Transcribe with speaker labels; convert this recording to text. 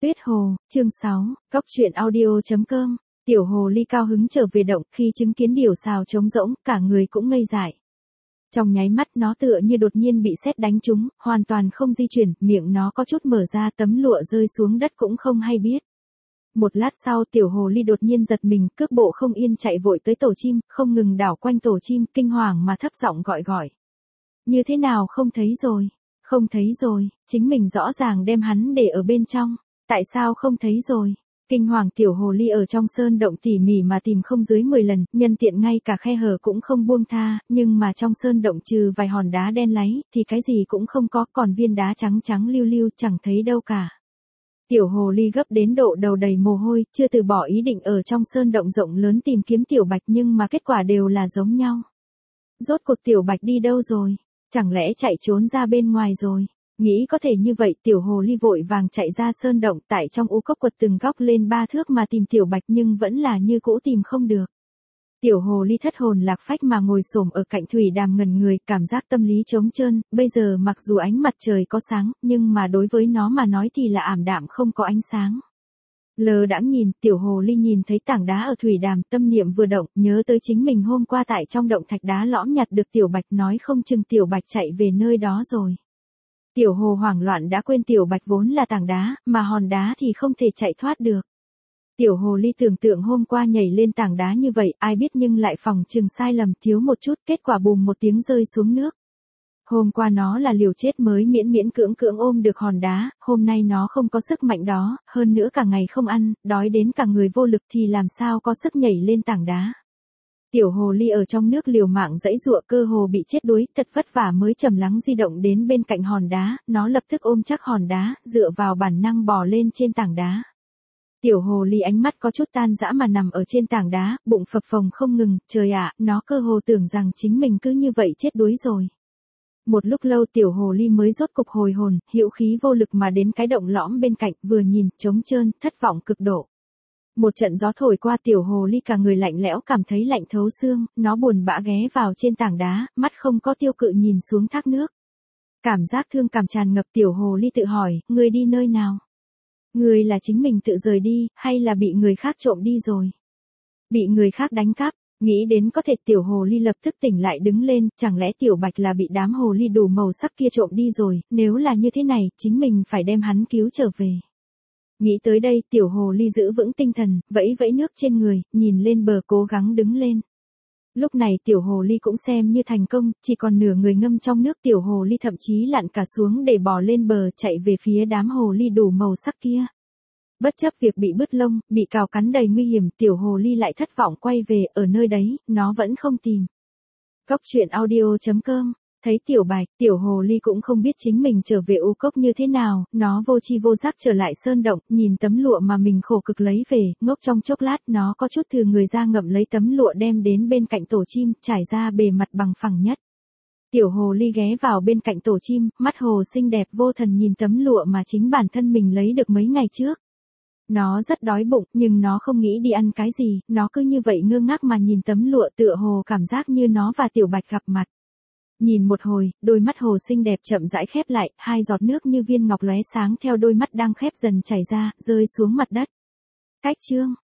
Speaker 1: Tuyết Hồ, chương 6, Cóc truyện audio.com. Tiểu hồ ly cao hứng trở về động, khi chứng kiến điều xào trống rỗng, cả người cũng ngây dại. Trong nháy mắt nó tựa như đột nhiên bị sét đánh trúng, hoàn toàn không di chuyển, miệng nó có chút mở ra, tấm lụa rơi xuống đất cũng không hay biết. Một lát sau tiểu hồ ly đột nhiên giật mình, cước bộ không yên chạy vội tới tổ chim, không ngừng đảo quanh tổ chim, kinh hoàng mà thấp giọng gọi. Như thế nào không thấy rồi? Không thấy rồi, chính mình rõ ràng đem hắn để ở bên trong. Tại sao không thấy rồi? Kinh hoàng tiểu hồ ly ở trong sơn động tỉ mỉ mà tìm không dưới 10 lần, nhân tiện ngay cả khe hở cũng không buông tha, nhưng mà trong sơn động trừ vài hòn đá đen láy, thì cái gì cũng không có, còn viên đá trắng trắng lưu lưu chẳng thấy đâu cả. Tiểu hồ ly gấp đến độ đầu đầy mồ hôi, chưa từ bỏ ý định ở trong sơn động rộng lớn tìm kiếm tiểu bạch, nhưng mà kết quả đều là giống nhau. Rốt cuộc tiểu bạch đi đâu rồi? Chẳng lẽ chạy trốn ra bên ngoài rồi? Nghĩ có thể như vậy, tiểu hồ ly vội vàng chạy ra sơn động, tại trong u cốc quật từng góc lên 3 thước mà tìm tiểu bạch, nhưng vẫn là như cũ tìm không được. Tiểu hồ ly thất hồn lạc phách mà ngồi xổm ở cạnh thủy đàm ngẩn người, cảm giác tâm lý trống trơn, bây giờ mặc dù ánh mặt trời có sáng, nhưng mà đối với nó mà nói thì là ảm đạm không có ánh sáng. Lờ đãng nhìn, tiểu hồ ly nhìn thấy tảng đá ở thủy đàm, tâm niệm vừa động, nhớ tới chính mình hôm qua tại trong động thạch đá lõm nhặt được tiểu bạch, nói không chừng tiểu bạch chạy về nơi đó rồi. Tiểu hồ hoảng loạn đã quên tiểu bạch vốn là tảng đá, mà hòn đá thì không thể chạy thoát được. Tiểu hồ ly tưởng tượng hôm qua nhảy lên tảng đá như vậy, ai biết nhưng lại phòng chừng sai lầm thiếu một chút, kết quả bùm một tiếng rơi xuống nước. Hôm qua nó là liều chết mới miễn cưỡng ôm được hòn đá, hôm nay nó không có sức mạnh đó, hơn nữa cả ngày không ăn, đói đến cả người vô lực thì làm sao có sức nhảy lên tảng đá. Tiểu hồ ly ở trong nước liều mạng giãy giụa, cơ hồ bị chết đuối, thật vất vả mới trầm lắng di động đến bên cạnh hòn đá, nó lập tức ôm chắc hòn đá, dựa vào bản năng bò lên trên tảng đá. Tiểu hồ ly ánh mắt có chút tan dã mà nằm ở trên tảng đá, bụng phập phồng không ngừng, trời ạ, nó cơ hồ tưởng rằng chính mình cứ như vậy chết đuối rồi. Một lúc lâu tiểu hồ ly mới rốt cục hồi hồn, hữu khí vô lực mà đến cái động lõm bên cạnh, vừa nhìn, trống trơn, thất vọng cực độ. Một trận gió thổi qua, tiểu hồ ly cả người lạnh lẽo, cảm thấy lạnh thấu xương, nó buồn bã ghé vào trên tảng đá, mắt không có tiêu cự nhìn xuống thác nước. Cảm giác thương cảm tràn ngập, tiểu hồ ly tự hỏi, ngươi đi nơi nào? Ngươi là chính mình tự rời đi, hay là bị người khác trộm đi rồi? Bị người khác đánh cắp. Nghĩ đến có thể, tiểu hồ ly lập tức tỉnh lại đứng lên, chẳng lẽ tiểu bạch là bị đám hồ ly đủ màu sắc kia trộm đi rồi, nếu là như thế này, chính mình phải đem hắn cứu trở về. Nghĩ tới đây, tiểu hồ ly giữ vững tinh thần, vẫy vẫy nước trên người, nhìn lên bờ cố gắng đứng lên. Lúc này tiểu hồ ly cũng xem như thành công, chỉ còn nửa người ngâm trong nước, tiểu hồ ly thậm chí lặn cả xuống để bò lên bờ, chạy về phía đám hồ ly đủ màu sắc kia. Bất chấp việc bị bứt lông, bị cào cắn đầy nguy hiểm, tiểu hồ ly lại thất vọng quay về, ở nơi đấy, nó vẫn không tìm. Cóc truyện audio.com. Thấy tiểu bạch, tiểu hồ ly cũng không biết chính mình trở về u cốc như thế nào, nó vô tri vô giác trở lại sơn động, nhìn tấm lụa mà mình khổ cực lấy về, ngốc trong chốc lát, nó có chút thừa người ra ngậm lấy tấm lụa đem đến bên cạnh tổ chim, trải ra bề mặt bằng phẳng nhất. Tiểu hồ ly ghé vào bên cạnh tổ chim, mắt hồ xinh đẹp vô thần nhìn tấm lụa mà chính bản thân mình lấy được mấy ngày trước. Nó rất đói bụng, nhưng nó không nghĩ đi ăn cái gì, nó cứ như vậy ngơ ngác mà nhìn tấm lụa, tựa hồ cảm giác như nó và tiểu bạch gặp mặt. Nhìn một hồi, đôi mắt hồ xinh đẹp chậm rãi khép lại, 2 giọt nước như viên ngọc lóe sáng theo đôi mắt đang khép dần chảy ra, rơi xuống mặt đất. Cách chương.